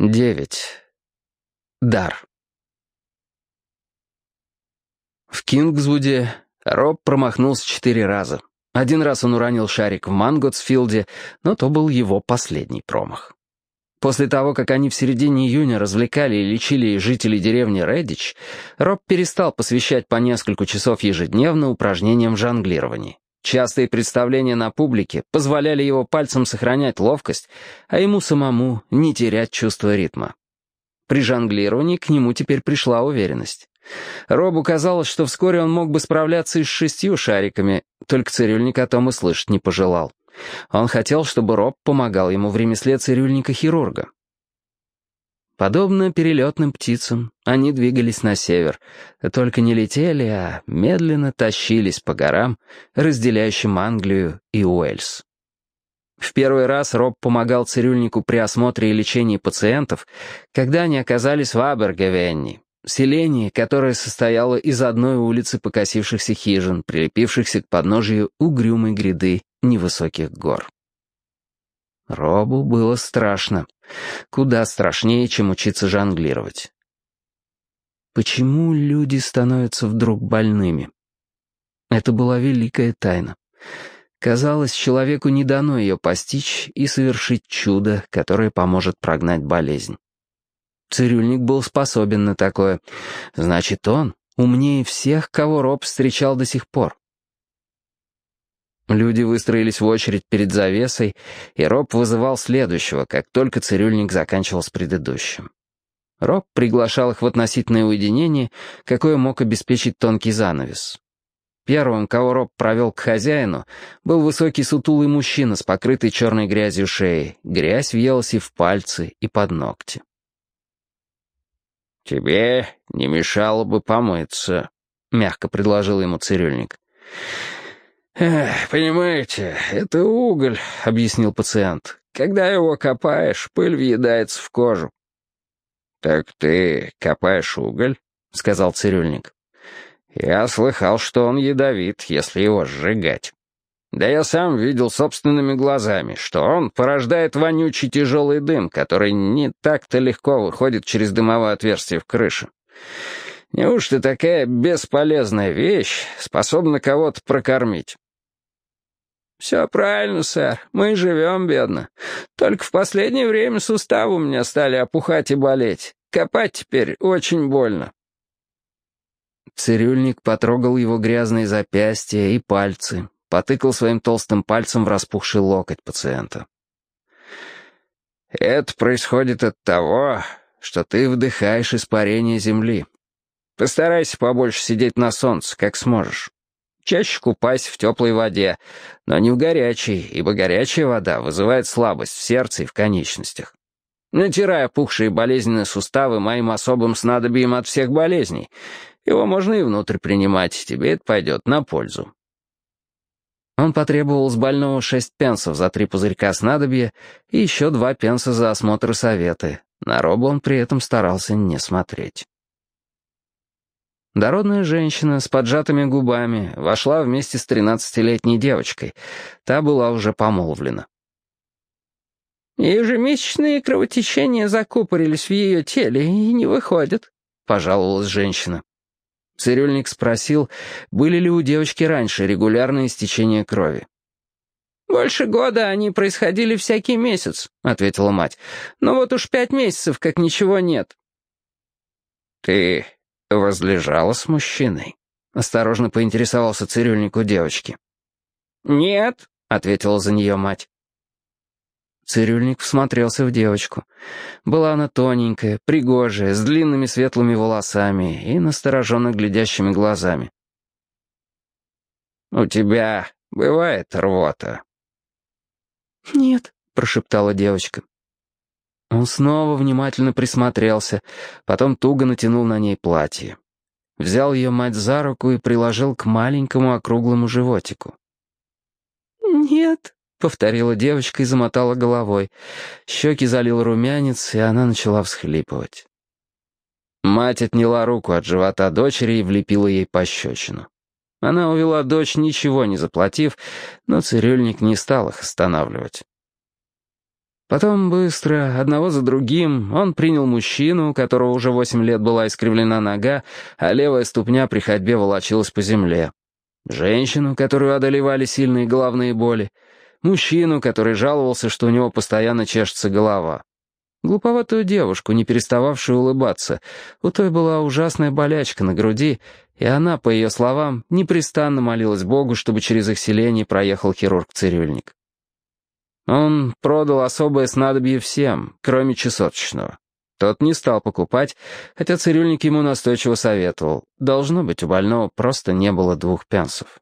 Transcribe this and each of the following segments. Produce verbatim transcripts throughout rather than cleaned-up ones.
Девять. Дар. В Кингсвуде Роб промахнулся четыре раза. Один раз он уронил шарик в Манготсфилде, но то был его последний промах. После того, как они в середине июня развлекали и лечили жителей деревни Реддич, Роб перестал посвящать по несколько часов ежедневно упражнениям в жонглировании. Частые представления на публике позволяли его пальцам сохранять ловкость, а ему самому не терять чувство ритма. При жонглировании к нему теперь пришла уверенность. Робу казалось, что вскоре он мог бы справляться и с шестью шариками, только цирюльник о том и слышать не пожелал. Он хотел, чтобы Роб помогал ему в ремесле цирюльника-хирурга. Подобно перелетным птицам, они двигались на север, только не летели, а медленно тащились по горам, разделяющим Англию и Уэльс. В первый раз Роб помогал цирюльнику при осмотре и лечении пациентов, когда они оказались в Абергевенни, селении, которое состояло из одной улицы покосившихся хижин, прилепившихся к подножию угрюмой гряды невысоких гор. Робу было страшно. Куда страшнее, чем учиться жонглировать. Почему люди становятся вдруг больными? Это была великая тайна. Казалось, человеку не дано ее постичь и совершить чудо, которое поможет прогнать болезнь. Цирюльник был способен на такое. Значит, он умнее всех, кого Роб встречал до сих пор. Люди выстроились в очередь перед завесой, и Роб вызывал следующего, как только цирюльник заканчивал с предыдущим. Роб приглашал их в относительное уединение, какое мог обеспечить тонкий занавес. Первым, кого Роб провел к хозяину, был высокий сутулый мужчина с покрытой черной грязью шеей. Грязь въелась и в пальцы, и под ногти. «Тебе не мешало бы помыться», — мягко предложил ему цирюльник. «Эх, понимаете, это уголь», — объяснил пациент. «Когда его копаешь, пыль въедается в кожу». «Так ты копаешь уголь?» — сказал цирюльник. «Я слыхал, что он ядовит, если его сжигать. Да я сам видел собственными глазами, что он порождает вонючий тяжелый дым, который не так-то легко выходит через дымовое отверстие в крыше. Неужто такая бесполезная вещь способна кого-то прокормить?» «Все правильно, сэр. Мы живем бедно. Только в последнее время суставы у меня стали опухать и болеть. Копать теперь очень больно». Цирюльник потрогал его грязные запястья и пальцы, потыкал своим толстым пальцем в распухший локоть пациента. «Это происходит от того, что ты вдыхаешь испарение земли. Постарайся побольше сидеть на солнце, как сможешь. Чаще купайся в теплой воде, но не в горячей, ибо горячая вода вызывает слабость в сердце и в конечностях. Натирай опухшие болезненные суставы моим особым снадобьем от всех болезней. Его можно и внутрь принимать, тебе это пойдет на пользу». Он потребовал с больного шесть пенсов за три пузырька снадобья и еще два пенса за осмотр и советы. На Роба он при этом старался не смотреть. Дородная женщина с поджатыми губами вошла вместе с тринадцатилетней девочкой. Та была уже помолвлена. «Ежемесячные кровотечения закупорились в ее теле и не выходят», — пожаловалась женщина. Цирюльник спросил, были ли у девочки раньше регулярные истечения крови. «Больше года они происходили всякий месяц», — ответила мать. «Но вот уж пять месяцев, как ничего нет». «Ты возлежала с мужчиной?» — осторожно поинтересовался цирюльник у девочки. «Нет», — ответила за нее мать. Цирюльник всмотрелся в девочку. Была она тоненькая, пригожая, с длинными светлыми волосами и настороженно глядящими глазами. «У тебя бывает рвота?» «Нет», — прошептала девочка. Он снова внимательно присмотрелся, потом туго натянул на ней платье. Взял ее мать за руку и приложил к маленькому округлому животику. «Нет», — повторила девочка и замотала головой. Щеки залил румянец, и она начала всхлипывать. Мать отняла руку от живота дочери и влепила ей пощечину. Она увела дочь, ничего не заплатив, но цирюльник не стал их останавливать. Потом быстро, одного за другим, он принял мужчину, у которого уже восемь лет была искривлена нога, а левая ступня при ходьбе волочилась по земле. Женщину, которую одолевали сильные головные боли. Мужчину, который жаловался, что у него постоянно чешется голова. Глуповатую девушку, не перестававшую улыбаться. У той была ужасная болячка на груди, и она, по ее словам, непрестанно молилась Богу, чтобы через их селение проехал хирург-цирюльник. Он продал особое снадобье всем, кроме чесоточного. Тот не стал покупать, хотя цирюльник ему настойчиво советовал. Должно быть, у больного просто не было двух пенсов.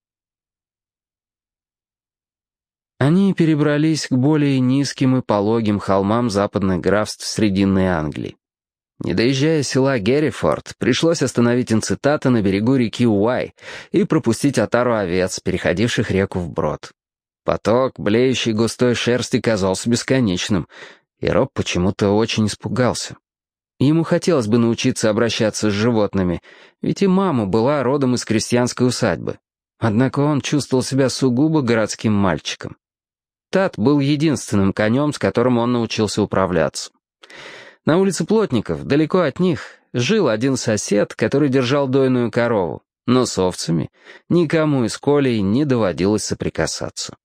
Они перебрались к более низким и пологим холмам западных графств Срединной Англии. Не доезжая села Геррифорд, пришлось остановить инцитата на берегу реки Уай и пропустить отару овец, переходивших реку вброд. Поток, блеющий густой шерсти, казался бесконечным, и Роб почему-то очень испугался. Ему хотелось бы научиться обращаться с животными, ведь и мама была родом из крестьянской усадьбы. Однако он чувствовал себя сугубо городским мальчиком. Тат был единственным конем, с которым он научился управляться. На улице Плотников, далеко от них, жил один сосед, который держал дойную корову, но с овцами никому из колей не доводилось соприкасаться.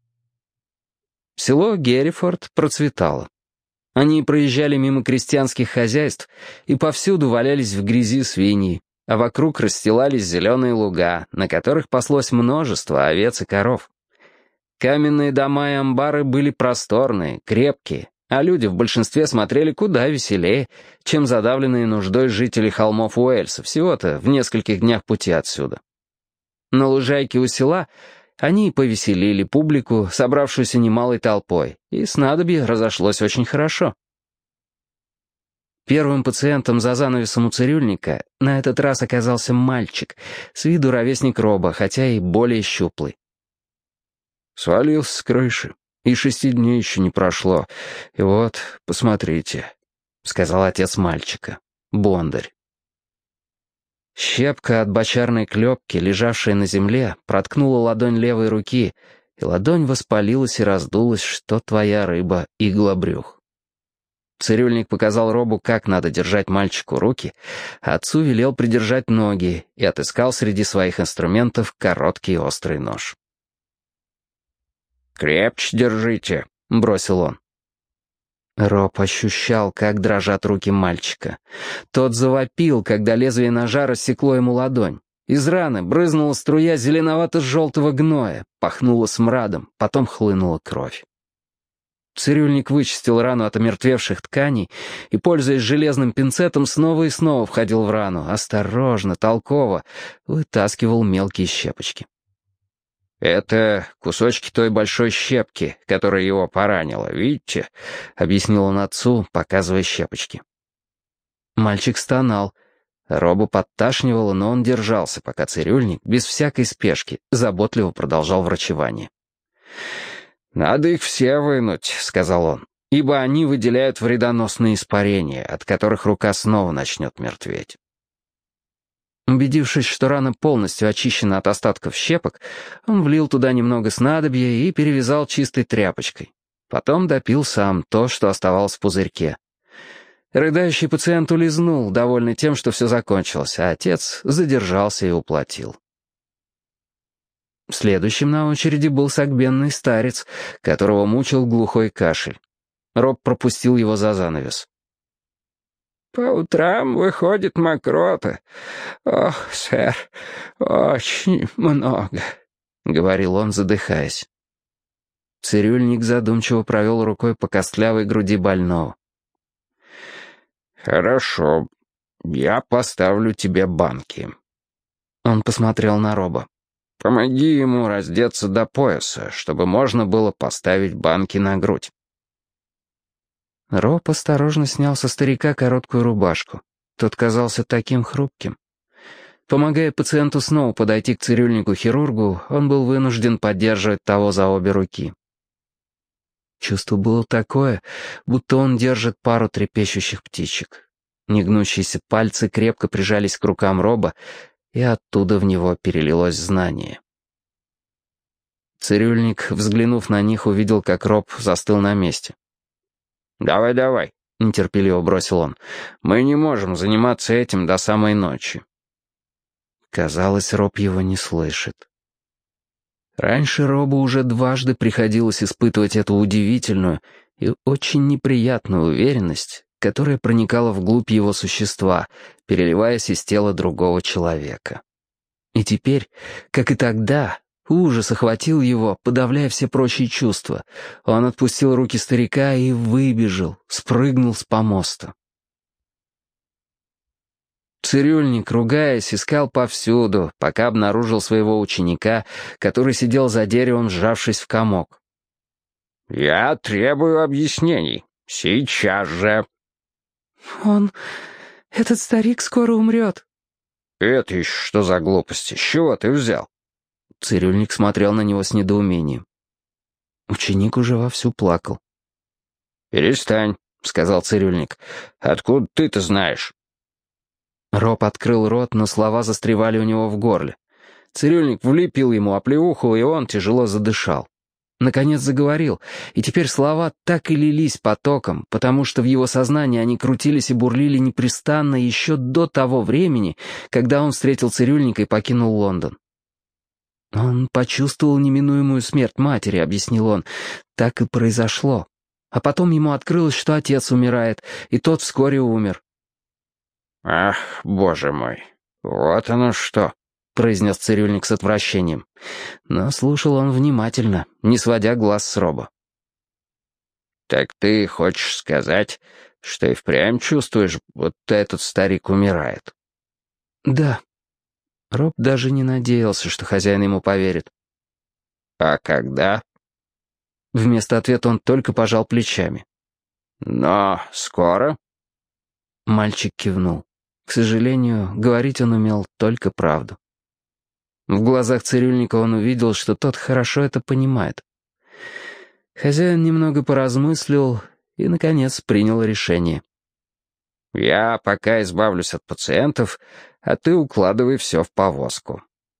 Село Геррифорд процветало. Они проезжали мимо крестьянских хозяйств, и повсюду валялись в грязи свиньи, а вокруг расстилались зеленые луга, на которых паслось множество овец и коров. Каменные дома и амбары были просторные, крепкие, а люди в большинстве смотрели куда веселее, чем задавленные нуждой жители холмов Уэльса, всего-то в нескольких днях пути отсюда. На лужайке у села они повеселили публику, собравшуюся немалой толпой, и снадобье разошлось очень хорошо. Первым пациентом за занавесом у цирюльника на этот раз оказался мальчик, с виду ровесник Роба, хотя и более щуплый. «Свалился с крыши, и шести дней еще не прошло, и вот, посмотрите», — сказал отец мальчика, Бондарь. Щепка от бочарной клепки, лежавшая на земле, проткнула ладонь левой руки, и ладонь воспалилась и раздулась, что твоя рыба — иглобрюх. Цирюльник показал Робу, как надо держать мальчику руки, а отцу велел придержать ноги и отыскал среди своих инструментов короткий острый нож. «Крепче держите», — бросил он. Роб ощущал, как дрожат руки мальчика. Тот завопил, когда лезвие ножа рассекло ему ладонь. Из раны брызнула струя зеленовато-желтого гноя, пахнула смрадом, потом хлынула кровь. Цирюльник вычистил рану от омертвевших тканей и, пользуясь железным пинцетом, снова и снова входил в рану, осторожно, толково, вытаскивал мелкие щепочки. «Это кусочки той большой щепки, которая его поранила, видите?» — объяснил он отцу, показывая щепочки. Мальчик стонал. Робу подташнивало, но он держался, пока цирюльник, без всякой спешки, заботливо продолжал врачевание. «Надо их все вынуть», — сказал он, «ибо они выделяют вредоносные испарения, от которых рука снова начнет мертветь». Убедившись, что рана полностью очищена от остатков щепок, он влил туда немного снадобья и перевязал чистой тряпочкой. Потом допил сам то, что оставалось в пузырьке. Рыдающий пациент улизнул, довольный тем, что все закончилось, а отец задержался и уплатил. Следующим на очереди был согбенный старец, которого мучил глухой кашель. Роб пропустил его за занавес. «По утрам выходит мокрота. Ох, сэр, очень много», — говорил он, задыхаясь. Цирюльник задумчиво провел рукой по костлявой груди больного. «Хорошо, я поставлю тебе банки». Он посмотрел на Роба. «Помоги ему раздеться до пояса, чтобы можно было поставить банки на грудь». Роб осторожно снял со старика короткую рубашку. Тот казался таким хрупким. Помогая пациенту снова подойти к цирюльнику-хирургу, он был вынужден поддерживать того за обе руки. Чувство было такое, будто он держит пару трепещущих птичек. Негнущиеся пальцы крепко прижались к рукам Роба, и оттуда в него перелилось знание. Цирюльник, взглянув на них, увидел, как Роб застыл на месте. «Давай, давай», — нетерпеливо бросил он. «Мы не можем заниматься этим до самой ночи». Казалось, Роб его не слышит. Раньше Робу уже дважды приходилось испытывать эту удивительную и очень неприятную уверенность, которая проникала вглубь его существа, переливаясь из тела другого человека. И теперь, как и тогда, ужас охватил его, подавляя все прочие чувства. Он отпустил руки старика и выбежал, спрыгнул с помоста. Цирюльник, ругаясь, искал повсюду, пока обнаружил своего ученика, который сидел за деревом, сжавшись в комок. «Я требую объяснений. Сейчас же». «Он... этот старик скоро умрет». «Это еще что за глупости? С чего ты взял?» Цирюльник смотрел на него с недоумением. Ученик уже вовсю плакал. «Перестань», — сказал цирюльник. «Откуда ты-то знаешь?» Роб открыл рот, но слова застревали у него в горле. Цирюльник влепил ему оплеуху, и он тяжело задышал. Наконец заговорил, и теперь слова так и лились потоком, потому что в его сознании они крутились и бурлили непрестанно еще до того времени, когда он встретил цирюльника и покинул Лондон. «Он почувствовал неминуемую смерть матери», — объяснил он. «Так и произошло. А потом ему открылось, что отец умирает, и тот вскоре умер». «Ах, боже мой, вот оно что», — произнес цирюльник с отвращением. Но слушал он внимательно, не сводя глаз с Роба. «Так ты хочешь сказать, что и впрямь чувствуешь, вот этот старик умирает?» «Да». Роб даже не надеялся, что хозяин ему поверит. «А когда?» Вместо ответа он только пожал плечами. «Но скоро?» Мальчик кивнул. К сожалению, говорить он умел только правду. В глазах цирюльника он увидел, что тот хорошо это понимает. Хозяин немного поразмыслил и, наконец, принял решение. «Я пока избавлюсь от пациентов, а ты укладывай все в повозку».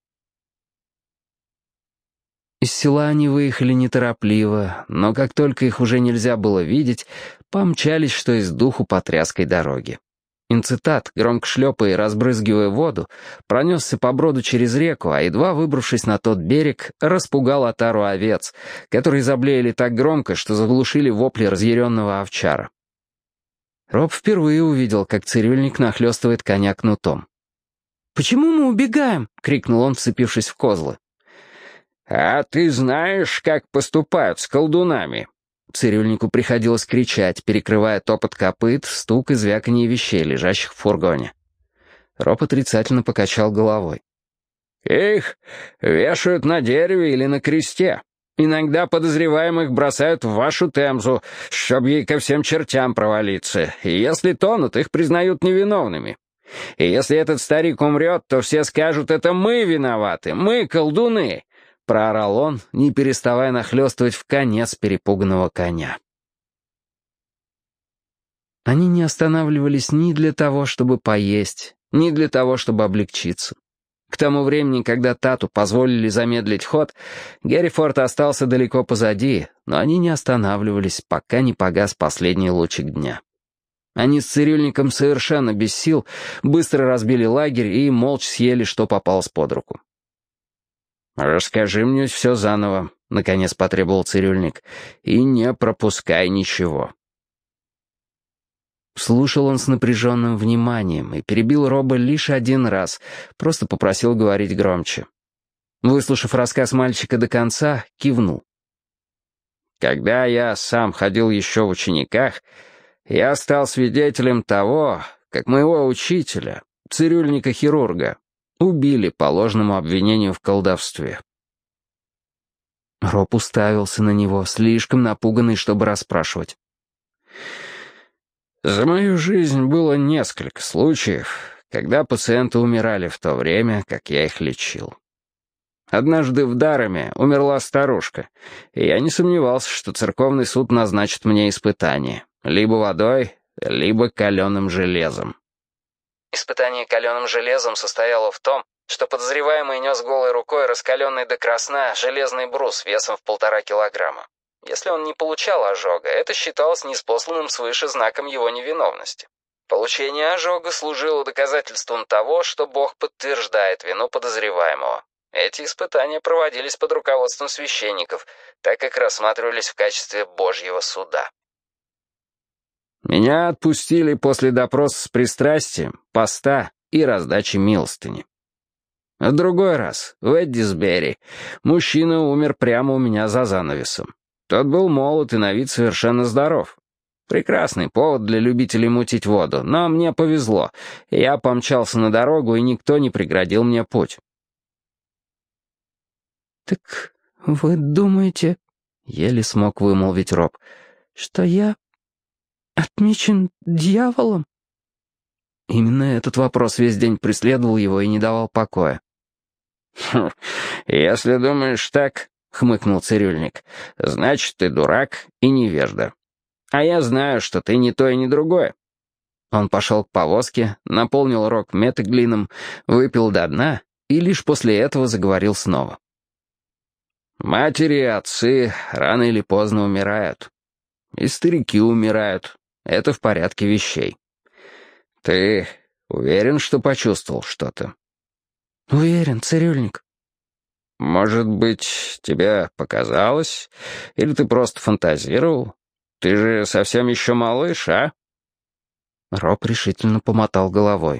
Из села они выехали неторопливо, но как только их уже нельзя было видеть, помчались, что из духу по тряской дороге. Инцитат, громко шлепая и разбрызгивая воду, пронесся по броду через реку, а едва выбравшись на тот берег, распугал отару овец, которые заблеяли так громко, что заглушили вопли разъяренного овчара. Роб впервые увидел, как цирюльник нахлестывает коня кнутом. «Почему мы убегаем?» — крикнул он, вцепившись в козлы. «А ты знаешь, как поступают с колдунами?» Цирюльнику приходилось кричать, перекрывая топот копыт, стук и звяканье вещей, лежащих в фургоне. Роб отрицательно покачал головой. «Их вешают на дереве или на кресте. Иногда подозреваемых бросают в вашу Темзу, чтоб ей ко всем чертям провалиться, и если тонут, их признают невиновными. И если этот старик умрет, то все скажут, это мы виноваты, мы колдуны». — проорал он, не переставая нахлёстывать в конец перепуганного коня. Они не останавливались ни для того, чтобы поесть, ни для того, чтобы облегчиться. К тому времени, когда Тату позволили замедлить ход, Геррифорд остался далеко позади, но они не останавливались, пока не погас последний лучик дня. Они с цирюльником совершенно без сил быстро разбили лагерь и молча съели, что попалось под руку. «Расскажи мне все заново», — наконец потребовал цирюльник, — «и не пропускай ничего». Слушал он с напряженным вниманием и перебил Роба лишь один раз, просто попросил говорить громче. Выслушав рассказ мальчика до конца, кивнул. «Когда я сам ходил еще в учениках, я стал свидетелем того, как моего учителя, цирюльника-хирурга, убили по ложному обвинению в колдовстве». Роб уставился на него, слишком напуганный, чтобы расспрашивать. «За мою жизнь было несколько случаев, когда пациенты умирали в то время, как я их лечил. Однажды в Дараме умерла старушка, и я не сомневался, что церковный суд назначит мне испытание, либо водой, либо каленым железом. Испытание каленым железом состояло в том, что подозреваемый нес голой рукой раскаленный до красна железный брус весом в полтора килограмма. Если он не получал ожога, это считалось неспосланным свыше знаком его невиновности. Получение ожога служило доказательством того, что Бог подтверждает вину подозреваемого. Эти испытания проводились под руководством священников, так как рассматривались в качестве Божьего суда. Меня отпустили после допроса с пристрастием, поста и раздачи милостыни. В другой раз, в Эддисбери, мужчина умер прямо у меня за занавесом. Тот был молод и на вид совершенно здоров. Прекрасный повод для любителей мутить воду, но мне повезло. Я помчался на дорогу, и никто не преградил мне путь. «Так вы думаете, — еле смог вымолвить Роб, — что я отмечен дьяволом?» Именно этот вопрос весь день преследовал его и не давал покоя. «Хм, если думаешь так, — хмыкнул цирюльник, — значит, ты дурак и невежда. А я знаю, что ты не то и не другое». Он пошел к повозке, наполнил рог метеглином, выпил до дна и лишь после этого заговорил снова. «Матери и отцы рано или поздно умирают. И старики умирают. Это в порядке вещей. Ты уверен, что почувствовал что-то?» «Уверен, цирюльник». «Может быть, тебе показалось? Или ты просто фантазировал? Ты же совсем еще малыш, а?» Роб решительно помотал головой.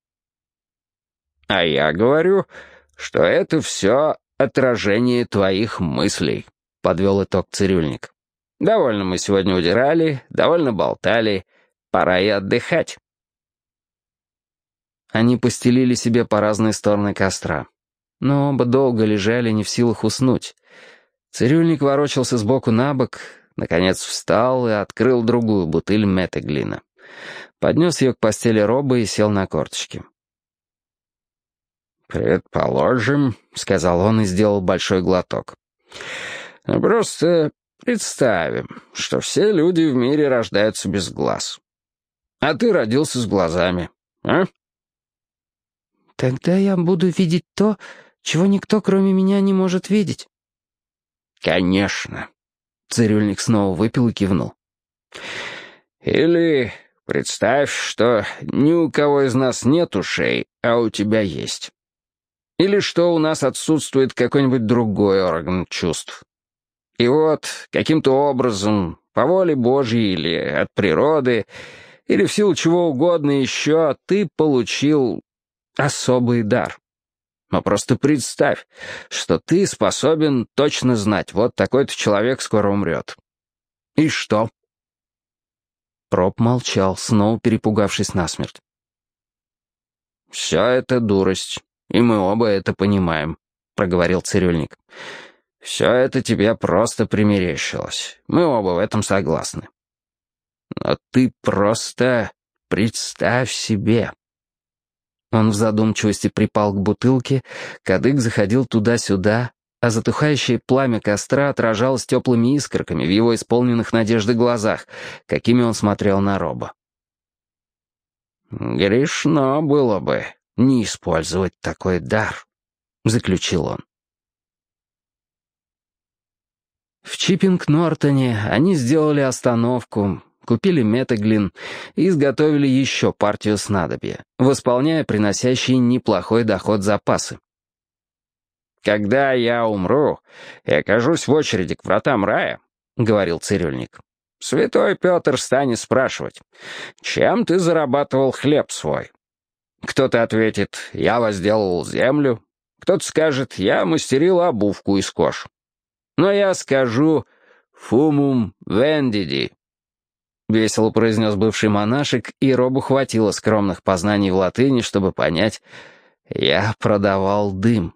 «А я говорю, что это все отражение твоих мыслей», — подвел итог цирюльник. «Довольно мы сегодня удирали, довольно болтали. Пора и отдыхать». Они постелили себе по разные стороны костра. Но оба долго лежали, не в силах уснуть. Цирюльник ворочался сбоку на бок, наконец встал и открыл другую бутыль метеглина. Поднес ее к постели Роба и сел на корточки. «Предположим, — сказал он и сделал большой глоток. — Просто представим, что все люди в мире рождаются без глаз. А ты родился с глазами, а?» «Тогда я буду видеть то, чего никто, кроме меня, не может видеть». «Конечно». Цирюльник снова выпил и кивнул. «Или представь, что ни у кого из нас нет ушей, а у тебя есть. Или что у нас отсутствует какой-нибудь другой орган чувств. И вот, каким-то образом, по воле Божьей или от природы, или в силу чего угодно еще, ты получил особый дар. Но просто представь, что ты способен точно знать, вот такой-то человек скоро умрет. И что?» Роб молчал, снова перепугавшись насмерть. «Все это дурость, и мы оба это понимаем», — проговорил цирюльник. «Все это тебе просто примерещилось. Мы оба в этом согласны. Но ты просто представь себе». Он в задумчивости припал к бутылке, кадык заходил туда-сюда, а затухающее пламя костра отражалось теплыми искорками в его исполненных надежды глазах, какими он смотрел на Роба. «Грешно было бы не использовать такой дар», — заключил он. В Чиппинг-Нортоне они сделали остановку, купили метеглин и изготовили еще партию снадобья, восполняя приносящие неплохой доход запасы. «Когда я умру и окажусь в очереди к вратам рая, — говорил цирюльник, — святой Петр станет спрашивать, чем ты зарабатывал хлеб свой? Кто-то ответит, я возделывал землю, кто-то скажет, я мастерил обувку из кож. Но я скажу «фумум вендиди». Весело произнес бывший монашек, и Робу хватило скромных познаний в латыни, чтобы понять, я продавал дым.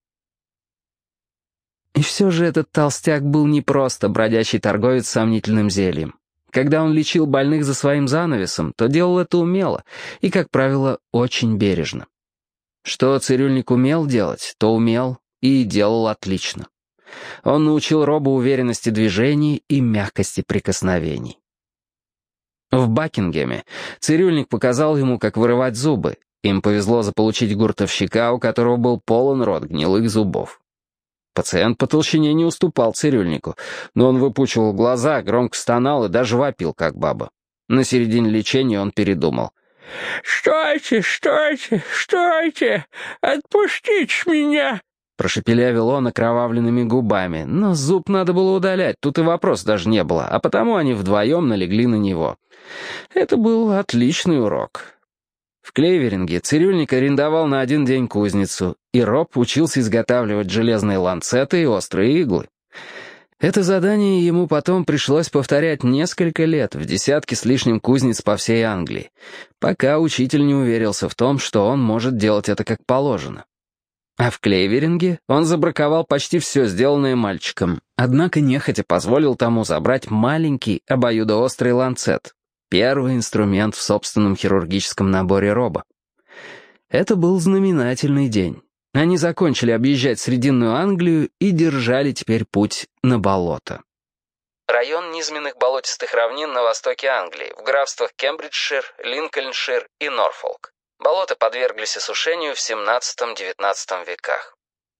И все же этот толстяк был не просто бродячий торговец с сомнительным зельем. Когда он лечил больных за своим занавесом, то делал это умело и, как правило, очень бережно. Что цирюльник умел делать, то умел и делал отлично. Он научил Роба уверенности движений и мягкости прикосновений. В Бакингеме цирюльник показал ему, как вырывать зубы. Им повезло заполучить гуртовщика, у которого был полон рот гнилых зубов. Пациент по толщине не уступал цирюльнику, но он выпучивал глаза, громко стонал и даже вопил, как баба. На середине лечения он передумал. «Стойте, стойте, стойте! Отпустите меня!» Прошепелявил он окровавленными губами, но зуб надо было удалять, тут и вопрос даже не было, а потому они вдвоем налегли на него. Это был отличный урок. В Клейверинге цирюльник арендовал на один день кузницу, и Роб учился изготавливать железные ланцеты и острые иглы. Это задание ему потом пришлось повторять несколько лет в десятке с лишним кузниц по всей Англии, пока учитель не уверился в том, что он может делать это как положено. А в Клейверинге он забраковал почти все сделанное мальчиком, однако нехотя позволил тому забрать маленький обоюдоострый ланцет, первый инструмент в собственном хирургическом наборе Роба. Это был знаменательный день. Они закончили объезжать Срединную Англию и держали теперь путь на болото. Район низменных болотистых равнин на востоке Англии, в графствах Кембриджшир, Линкольншир и Норфолк. Болота подверглись осушению в семнадцатом-девятнадцатом веках.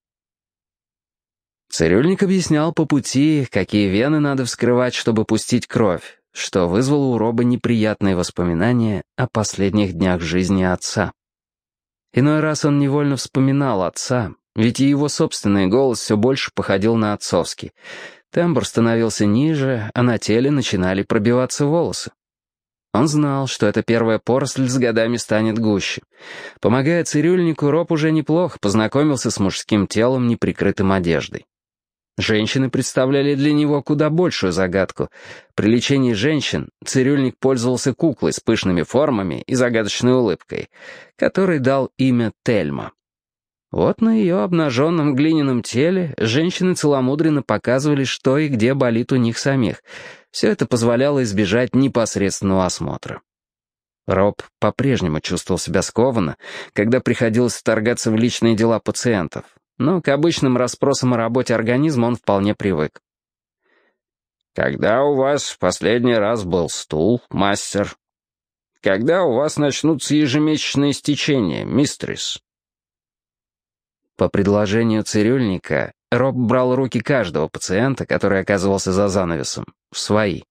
Цирюльник объяснял по пути, какие вены надо вскрывать, чтобы пустить кровь, что вызвало у Роба неприятные воспоминания о последних днях жизни отца. Иной раз он невольно вспоминал отца, ведь и его собственный голос все больше походил на отцовский. Тембр становился ниже, а на теле начинали пробиваться волосы. Он знал, что эта первая поросль с годами станет гуще. Помогая цирюльнику, Роб уже неплохо познакомился с мужским телом, неприкрытым одеждой. Женщины представляли для него куда большую загадку. При лечении женщин цирюльник пользовался куклой с пышными формами и загадочной улыбкой, которой дал имя Тельма. Вот на ее обнаженном глиняном теле женщины целомудренно показывали, что и где болит у них самих. Все это позволяло избежать непосредственного осмотра. Роб по-прежнему чувствовал себя скованно, когда приходилось вторгаться в личные дела пациентов, но к обычным расспросам о работе организма он вполне привык. «Когда у вас в последний раз был стул, мастер? Когда у вас начнутся ежемесячные стечения, мистрис?» По предложению цирюльника, Роб брал руки каждого пациента, который оказывался за занавесом, в свои.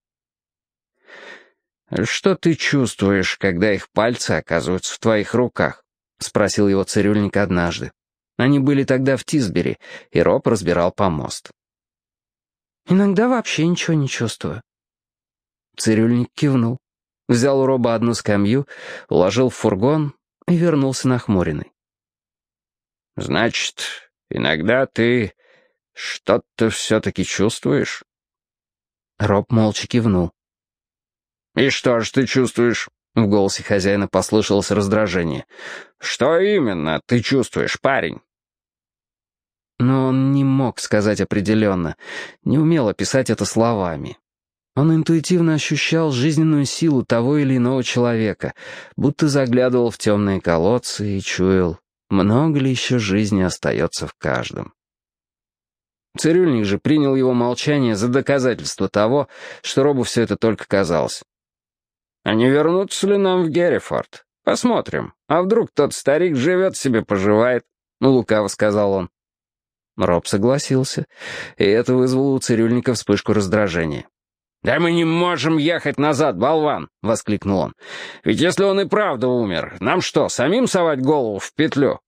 «Что ты чувствуешь, когда их пальцы оказываются в твоих руках?» — спросил его цирюльник однажды. Они были тогда в Тисбери, и Роб разбирал помост. «Иногда вообще ничего не чувствую». Цирюльник кивнул, взял у Роба одну скамью, уложил в фургон и вернулся нахмуренный. «Значит, иногда ты что-то все-таки чувствуешь?» Роб молча кивнул. «И что же ты чувствуешь?» В голосе хозяина послышалось раздражение. «Что именно ты чувствуешь, парень?» Но он не мог сказать определенно, не умел описать это словами. Он интуитивно ощущал жизненную силу того или иного человека, будто заглядывал в темные колодцы и чуял, много ли еще жизни остается в каждом. Цирюльник же принял его молчание за доказательство того, что Робу все это только казалось. «А не вернуться ли нам в Геррифорд? Посмотрим. А вдруг тот старик живет себе, поживает?» — лукаво сказал он. Роб согласился, и это вызвало у цирюльника вспышку раздражения. «Да мы не можем ехать назад, болван!» — воскликнул он. «Ведь если он и правда умер, нам что, самим совать голову в петлю?»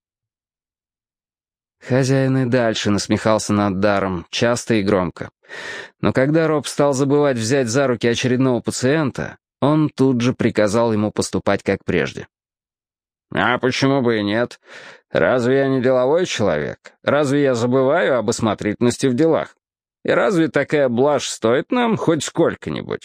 Хозяин и дальше насмехался над даром, часто и громко. Но когда Роб стал забывать взять за руки очередного пациента, он тут же приказал ему поступать как прежде. «А почему бы и нет? Разве я не деловой человек? Разве я забываю об осмотрительности в делах? И разве такая блажь стоит нам хоть сколько-нибудь?»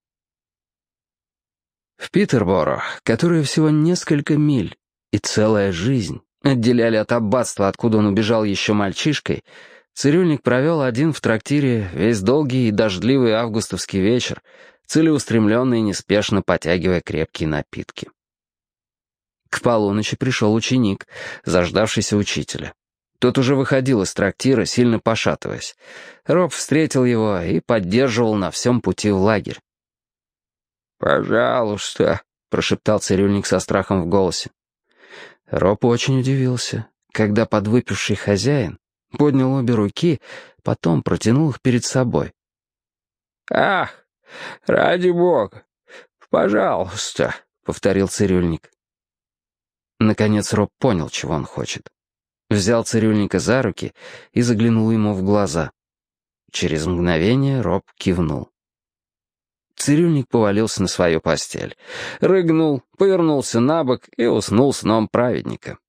В Питерборо, которое всего несколько миль и целая жизнь отделяли от аббатства, откуда он убежал еще мальчишкой, цирюльник провел один в трактире весь долгий и дождливый августовский вечер, целеустремленно и неспешно потягивая крепкие напитки. К полуночи пришел ученик, заждавшийся учителя. Тот уже выходил из трактира, сильно пошатываясь. Роб встретил его и поддерживал на всем пути в лагерь. «Пожалуйста», — прошептал цирюльник со страхом в голосе. Роб очень удивился, когда подвыпивший хозяин, Поднял обе руки, потом протянул их перед собой. «Ах, ради бога! Пожалуйста!» — повторил цирюльник. Наконец Роб понял, чего он хочет. Взял цирюльника за руки и заглянул ему в глаза. Через мгновение Роб кивнул. Цирюльник повалился на свою постель, рыгнул, повернулся на бок и уснул сном праведника.